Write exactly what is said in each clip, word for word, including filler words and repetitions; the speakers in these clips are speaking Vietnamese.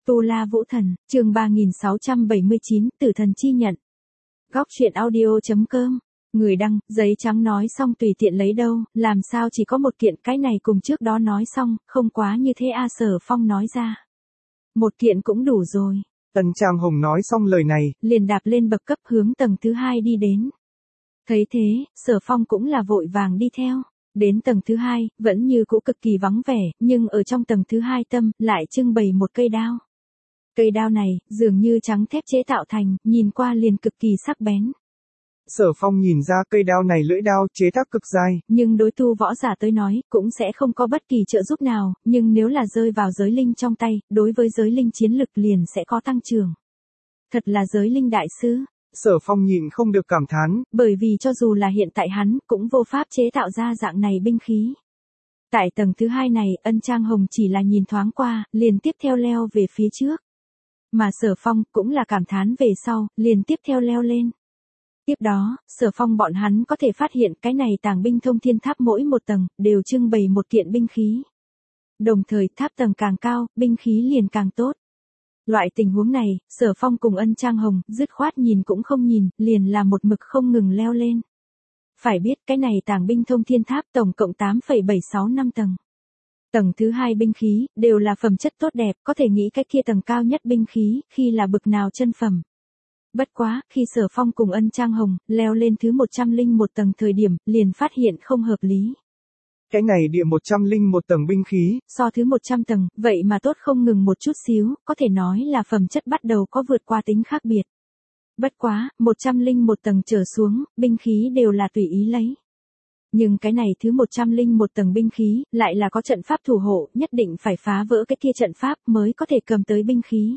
Tu La Vũ Thần, chương ba nghìn sáu trăm bảy mươi chín, Tử Thần Chi Nhận. Góc truyện audio chấm com. Người đăng, giấy trắng nói xong tùy tiện lấy đâu, làm sao chỉ có một kiện, cái này cùng trước đó nói xong, không quá như thế a. Sở Phong nói ra. Một kiện cũng đủ rồi. Ân Trang Hồng nói xong lời này, liền đạp lên bậc cấp hướng tầng thứ hai đi đến. Thấy thế, Sở Phong cũng là vội vàng đi theo. Đến tầng thứ hai, vẫn như cũ cực kỳ vắng vẻ, nhưng ở trong tầng thứ hai tâm, lại trưng bày một cây đao. Cây đao này, dường như trắng thép chế tạo thành, nhìn qua liền cực kỳ sắc bén. Sở Phong nhìn ra cây đao này lưỡi đao chế tác cực dai. Nhưng đối tu võ giả tới nói, cũng sẽ không có bất kỳ trợ giúp nào, nhưng nếu là rơi vào giới linh trong tay, đối với giới linh chiến lực liền sẽ có tăng trưởng. Thật là giới linh đại sư. Sở Phong nhịn không được cảm thán. Bởi vì cho dù là hiện tại hắn, cũng vô pháp chế tạo ra dạng này binh khí. Tại tầng thứ hai này, Ân Trang Hồng chỉ là nhìn thoáng qua, liền tiếp theo leo về phía trước. Mà Sở Phong cũng là cảm thán về sau, liền tiếp theo leo lên. Tiếp đó, Sở Phong bọn hắn có thể phát hiện cái này tàng binh thông thiên tháp mỗi một tầng, đều trưng bày một kiện binh khí. Đồng thời tháp tầng càng cao, binh khí liền càng tốt. Loại tình huống này, Sở Phong cùng Ân Trang Hồng, dứt khoát nhìn cũng không nhìn, liền là một mực không ngừng leo lên. Phải biết cái này tàng binh thông thiên tháp tổng cộng tám phẩy bảy sáu năm tầng. Tầng thứ hai binh khí, đều là phẩm chất tốt đẹp, có thể nghĩ cái kia tầng cao nhất binh khí, khi là bực nào chân phẩm. Bất quá, khi Sở Phong cùng Ân Trang Hồng, leo lên thứ một trăm lẻ một tầng thời điểm, liền phát hiện không hợp lý. Cái này địa một trăm lẻ một tầng binh khí, so thứ một trăm tầng, vậy mà tốt không ngừng một chút xíu, có thể nói là phẩm chất bắt đầu có vượt qua tính khác biệt. Bất quá, một trăm lẻ một tầng trở xuống, binh khí đều là tùy ý lấy. Nhưng cái này thứ một trăm lẻ một tầng binh khí, lại là có trận pháp thủ hộ, nhất định phải phá vỡ cái kia trận pháp mới có thể cầm tới binh khí.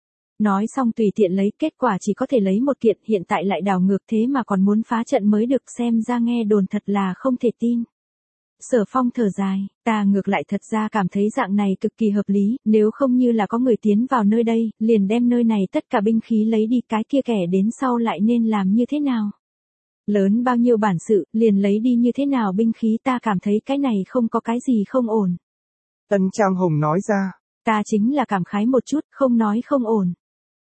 Nói xong tùy tiện lấy, kết quả chỉ có thể lấy một kiện, hiện tại lại đảo ngược thế mà còn muốn phá trận mới được, xem ra nghe đồn thật là không thể tin. Sở Phong thở dài, ta ngược lại thật ra cảm thấy dạng này cực kỳ hợp lý, nếu không như là có người tiến vào nơi đây, liền đem nơi này tất cả binh khí lấy đi, cái kia kẻ đến sau lại nên làm như thế nào? Lớn bao nhiêu bản sự, liền lấy đi như thế nào binh khí, ta cảm thấy cái này không có cái gì không ổn. Ân Trang Hồng nói ra, ta chính là cảm khái một chút, không nói không ổn.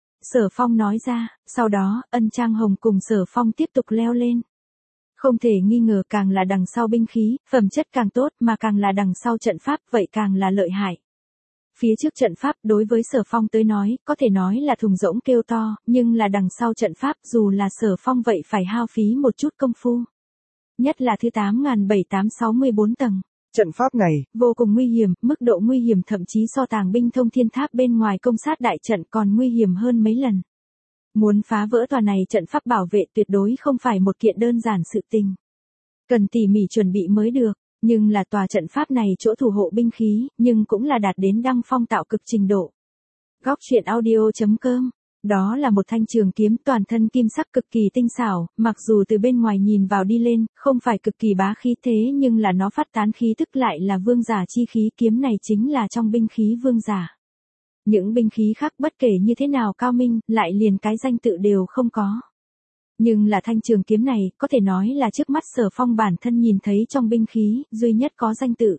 Sở Phong nói ra, sau đó, Ân Trang Hồng cùng Sở Phong tiếp tục leo lên. Không thể nghi ngờ càng là đằng sau binh khí, phẩm chất càng tốt, mà càng là đằng sau trận pháp, vậy càng là lợi hại. Phía trước trận pháp đối với Sở Phong tới nói, có thể nói là thùng rỗng kêu to, nhưng là đằng sau trận pháp dù là Sở Phong vậy phải hao phí một chút công phu. Nhất là thứ tám nghìn bảy trăm sáu mươi bốn tầng. Trận pháp này, vô cùng nguy hiểm, mức độ nguy hiểm thậm chí so tàng binh thông thiên tháp bên ngoài công sát đại trận còn nguy hiểm hơn mấy lần. Muốn phá vỡ tòa này trận pháp bảo vệ tuyệt đối không phải một kiện đơn giản sự tình. Cần tỉ mỉ chuẩn bị mới được, nhưng là tòa trận pháp này chỗ thủ hộ binh khí, nhưng cũng là đạt đến đăng phong tạo cực trình độ. Góc truyện audio chấm com. Đó là một thanh trường kiếm toàn thân kim sắc cực kỳ tinh xảo, mặc dù từ bên ngoài nhìn vào đi lên, không phải cực kỳ bá khí thế nhưng là nó phát tán khí tức lại là vương giả chi khí, kiếm này chính là trong binh khí vương giả. Những binh khí khác bất kể như thế nào cao minh, lại liền cái danh tự đều không có. Nhưng là thanh trường kiếm này, có thể nói là trước mắt Sở Phong bản thân nhìn thấy trong binh khí, duy nhất có danh tự.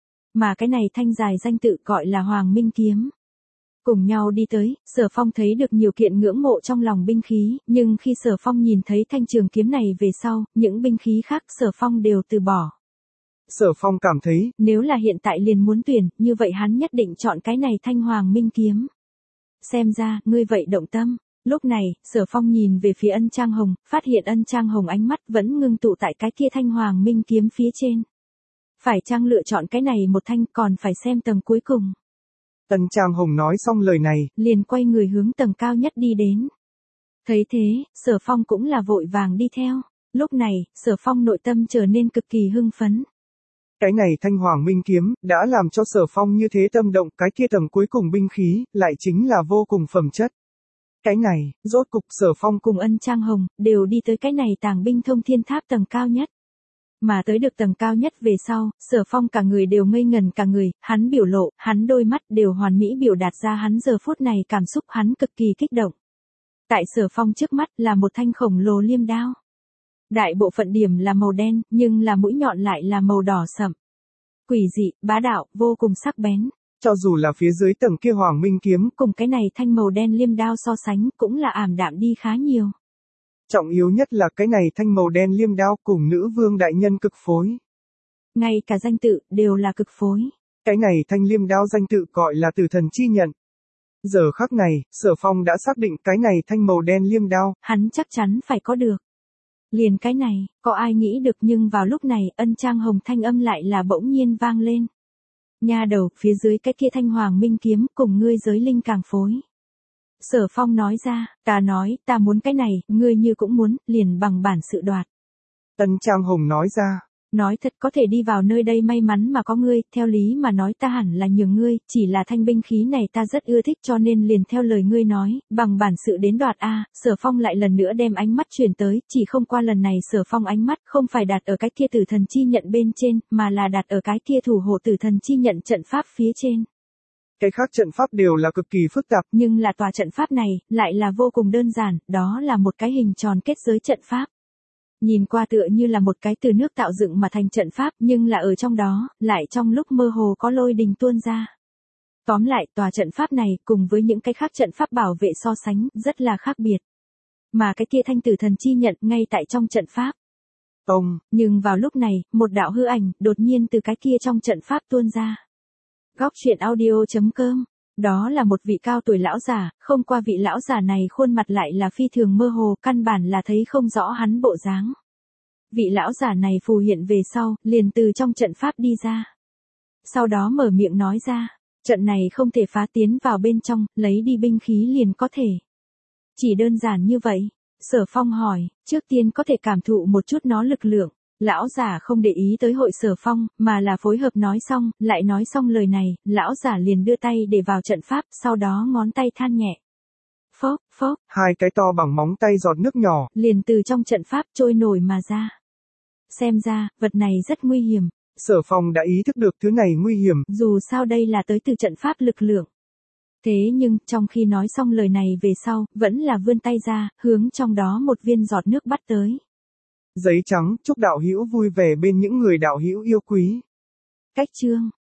Mà cái này thanh dài danh tự gọi là Hoàng Minh Kiếm. Cùng nhau đi tới, Sở Phong thấy được nhiều kiện ngưỡng mộ trong lòng binh khí, nhưng khi Sở Phong nhìn thấy thanh trường kiếm này về sau, những binh khí khác Sở Phong đều từ bỏ. Sở Phong cảm thấy, nếu là hiện tại liền muốn tuyển, như vậy hắn nhất định chọn cái này thanh Hoàng Minh Kiếm. Xem ra, ngươi vậy động tâm. Lúc này, Sở Phong nhìn về phía Ân Trang Hồng, phát hiện Ân Trang Hồng ánh mắt vẫn ngưng tụ tại cái kia thanh Hoàng Minh Kiếm phía trên. Phải chăng lựa chọn cái này một thanh, còn phải xem tầng cuối cùng. Ân Trang Hồng nói xong lời này, liền quay người hướng tầng cao nhất đi đến. Thấy thế, Sở Phong cũng là vội vàng đi theo. Lúc này, Sở Phong nội tâm trở nên cực kỳ hưng phấn. Cái này thanh Hoàng Minh Kiếm, đã làm cho Sở Phong như thế tâm động, cái kia tầng cuối cùng binh khí, lại chính là vô cùng phẩm chất. Cái này, rốt cục Sở Phong cùng Ân Trang Hồng, đều đi tới cái này tàng binh thông thiên tháp tầng cao nhất. Mà tới được tầng cao nhất về sau, Sở Phong cả người đều ngây ngần cả người, hắn biểu lộ, hắn đôi mắt đều hoàn mỹ biểu đạt ra hắn giờ phút này cảm xúc, hắn cực kỳ kích động. Tại Sở Phong trước mắt là một thanh khổng lồ liêm đao. Đại bộ phận điểm là màu đen, nhưng là mũi nhọn lại là màu đỏ sậm. Quỷ dị, bá đạo, vô cùng sắc bén. Cho dù là phía dưới tầng kia Hoàng Minh kiếm, cùng cái này thanh màu đen liêm đao so sánh cũng là ảm đạm đi khá nhiều. Trọng yếu nhất là cái này thanh màu đen liêm đao cùng nữ vương đại nhân cực phối. Ngay cả danh tự đều là cực phối. Cái này thanh liêm đao danh tự gọi là Tử Thần Chi Nhận. Giờ khắc này, Sở Phong đã xác định cái này thanh màu đen liêm đao, hắn chắc chắn phải có được. Liền cái này, có ai nghĩ được, nhưng vào lúc này, Ân Trang Hồng thanh âm lại là bỗng nhiên vang lên. Nha đầu, phía dưới cái kia thanh Hoàng Minh kiếm cùng ngươi giới linh càng phối. Sở Phong nói ra, ta nói, ta muốn cái này, ngươi như cũng muốn, liền bằng bản sự đoạt. Ân Trang Hồng nói ra. Nói thật, có thể đi vào nơi đây may mắn mà có ngươi, theo lý mà nói ta hẳn là nhường ngươi, chỉ là thanh binh khí này ta rất ưa thích cho nên liền theo lời ngươi nói, bằng bản sự đến đoạt a. Sở Phong lại lần nữa đem ánh mắt chuyển tới, chỉ không qua lần này Sở Phong ánh mắt không phải đặt ở cái kia Tử Thần Chi Nhận bên trên, mà là đặt ở cái kia thủ hộ Tử Thần Chi Nhận trận pháp phía trên. Cái khác trận pháp đều là cực kỳ phức tạp, nhưng là tòa trận pháp này lại là vô cùng đơn giản, đó là một cái hình tròn kết giới trận pháp. Nhìn qua tựa như là một cái từ nước tạo dựng mà thành trận pháp, nhưng là ở trong đó, lại trong lúc mơ hồ có lôi đình tuôn ra. Tóm lại, tòa trận pháp này, cùng với những cái khác trận pháp bảo vệ so sánh, rất là khác biệt. Mà cái kia thanh Tử Thần Chi Nhận, ngay tại trong trận pháp. Ông, nhưng vào lúc này, một đạo hư ảnh, đột nhiên từ cái kia trong trận pháp tuôn ra. Góc truyện audio chấm com. Đó là một vị cao tuổi lão giả, không qua vị lão giả này khuôn mặt lại là phi thường mơ hồ, căn bản là thấy không rõ hắn bộ dáng. Vị lão giả này phù hiện về sau, liền từ trong trận pháp đi ra. Sau đó mở miệng nói ra, trận này không thể phá, tiến vào bên trong, lấy đi binh khí liền có thể. Chỉ đơn giản như vậy. Sở Phong hỏi, trước tiên có thể cảm thụ một chút nó lực lượng. Lão giả không để ý tới hội Sở Phong, mà là phối hợp nói xong, lại nói xong lời này, lão giả liền đưa tay để vào trận pháp, sau đó ngón tay than nhẹ. Phốc, phốc. Hai cái to bằng móng tay giọt nước nhỏ, liền từ trong trận pháp trôi nổi mà ra. Xem ra, vật này rất nguy hiểm. Sở Phong đã ý thức được thứ này nguy hiểm. Dù sao đây là tới từ trận pháp lực lượng. Thế nhưng, trong khi nói xong lời này về sau, vẫn là vươn tay ra, hướng trong đó một viên giọt nước bắt tới. Giấy trắng, chúc đạo hữu vui vẻ bên những người đạo hữu yêu quý. Cách chương